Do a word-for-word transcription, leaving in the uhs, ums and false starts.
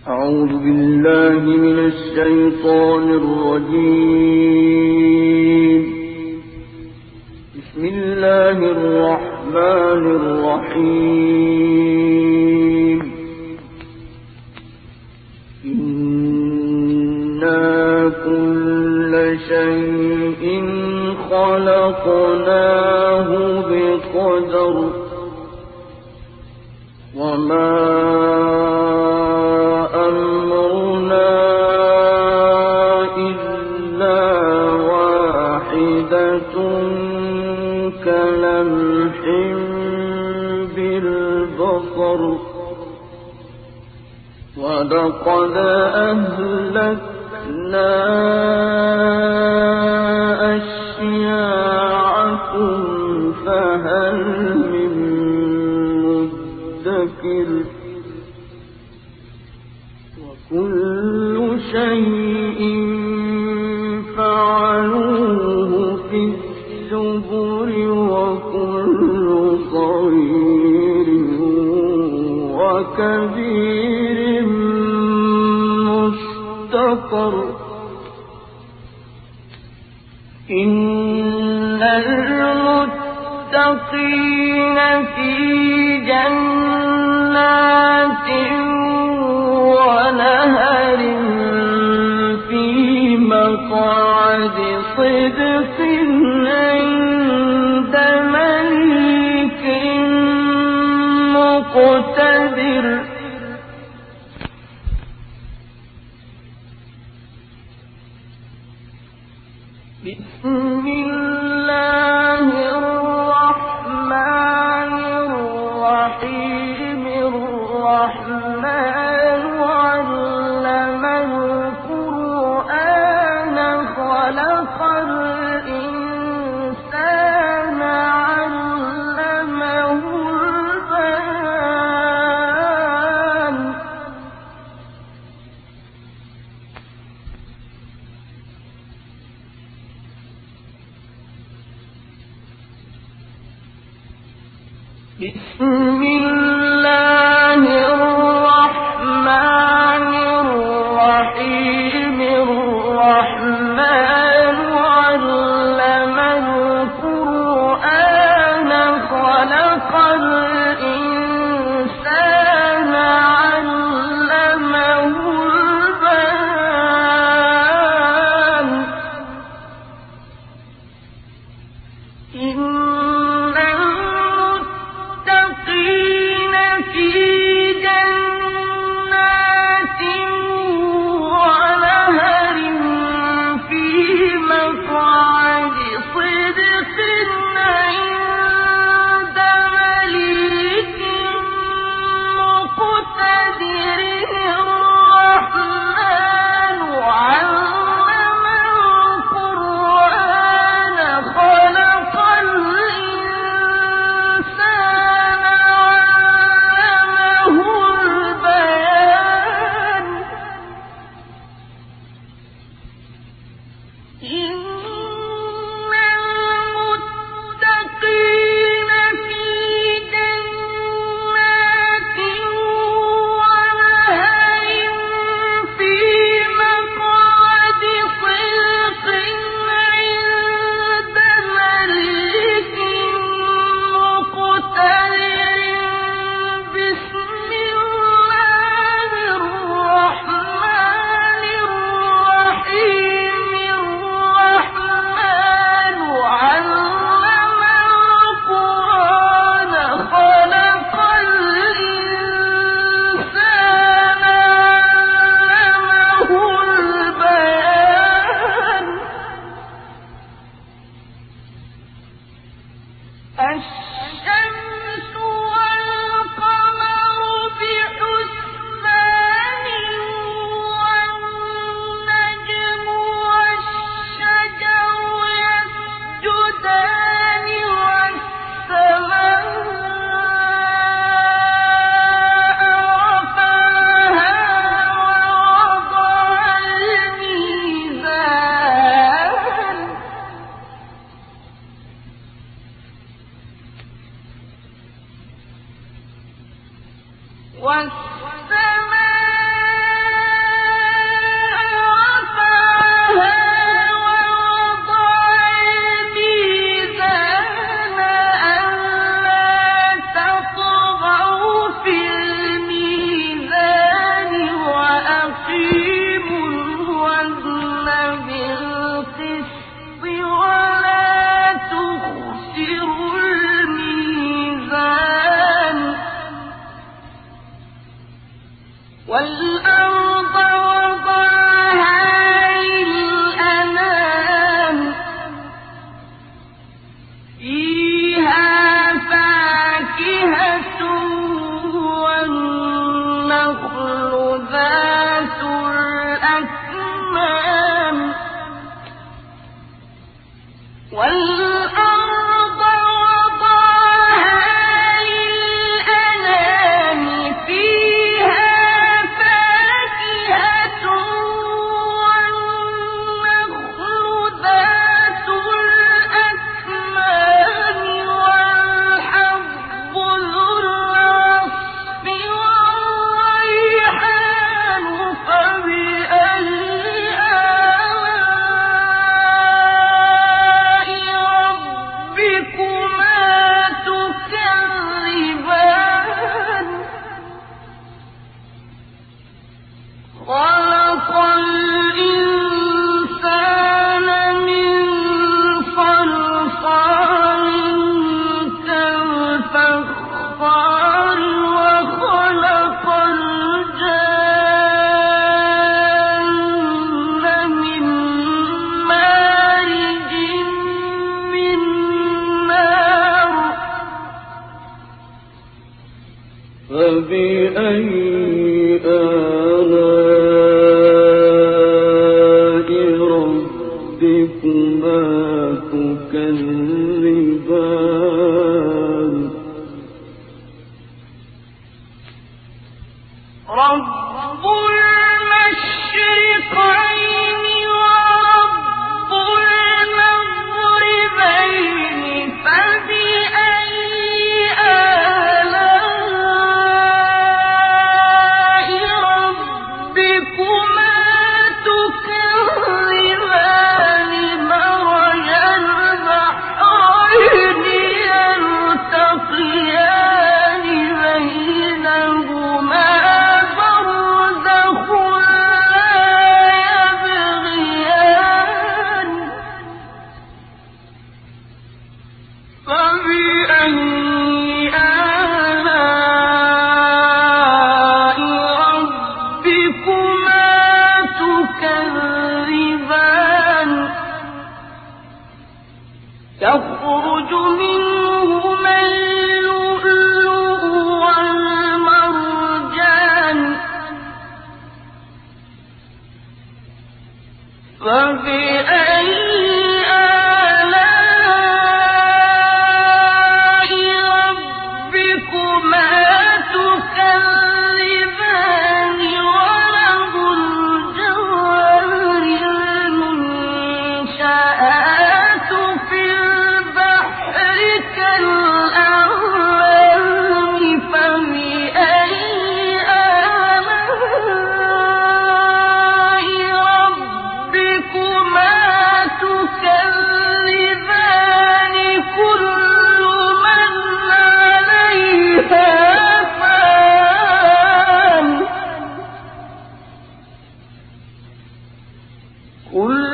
أعوذ بالله من الشيطان الرجيم. بسم الله الرحمن الرحيم. إنا كل شيء خلقناه بقدر وما كلمح بالبصر ولقد أهلكنا أشياعكم فهل من مدكر وكل شيء فعلوه في الزبر وكل صغير وكبير مستقر. إن المتقين في جنات ونهر في مقعد صدق عند مليك مقتدر. بسم الله الرحمن الرحيم. الرحمن علم القرآن خلق الإنسان علمه البيان. بسم الله الرحمن الرحيم. الرحمن علم القرآن خلق الإنسان علمه البيان. إن المتقين والأرض وضعها للأنام فيها فاكهة والنخل ذات الأكمام والأرض وضعها للأنام فيها فاكهة والنخل ذات الأكمام والحب ذو العصف والريحان فبأي خلق الإنسان من صلصال كالفخار وخلق الجن من مارج من نار فبأي آلاء ربكما تكذبان رب المشرقين ورب المغربين فبأي آلاء ربكما تكذبان مرج البحرين يلتقيان بينهما برزخ لا يبغيان فبأي آلاء ربكما تكذبان تخرج منهما اللؤلؤ والمرجان فبأي آلاء ربكما تكذبان وله الجوار المنشآت في البحر كالأعلام فبأي آلاء ربكما تكذبان كل من عليها فان كل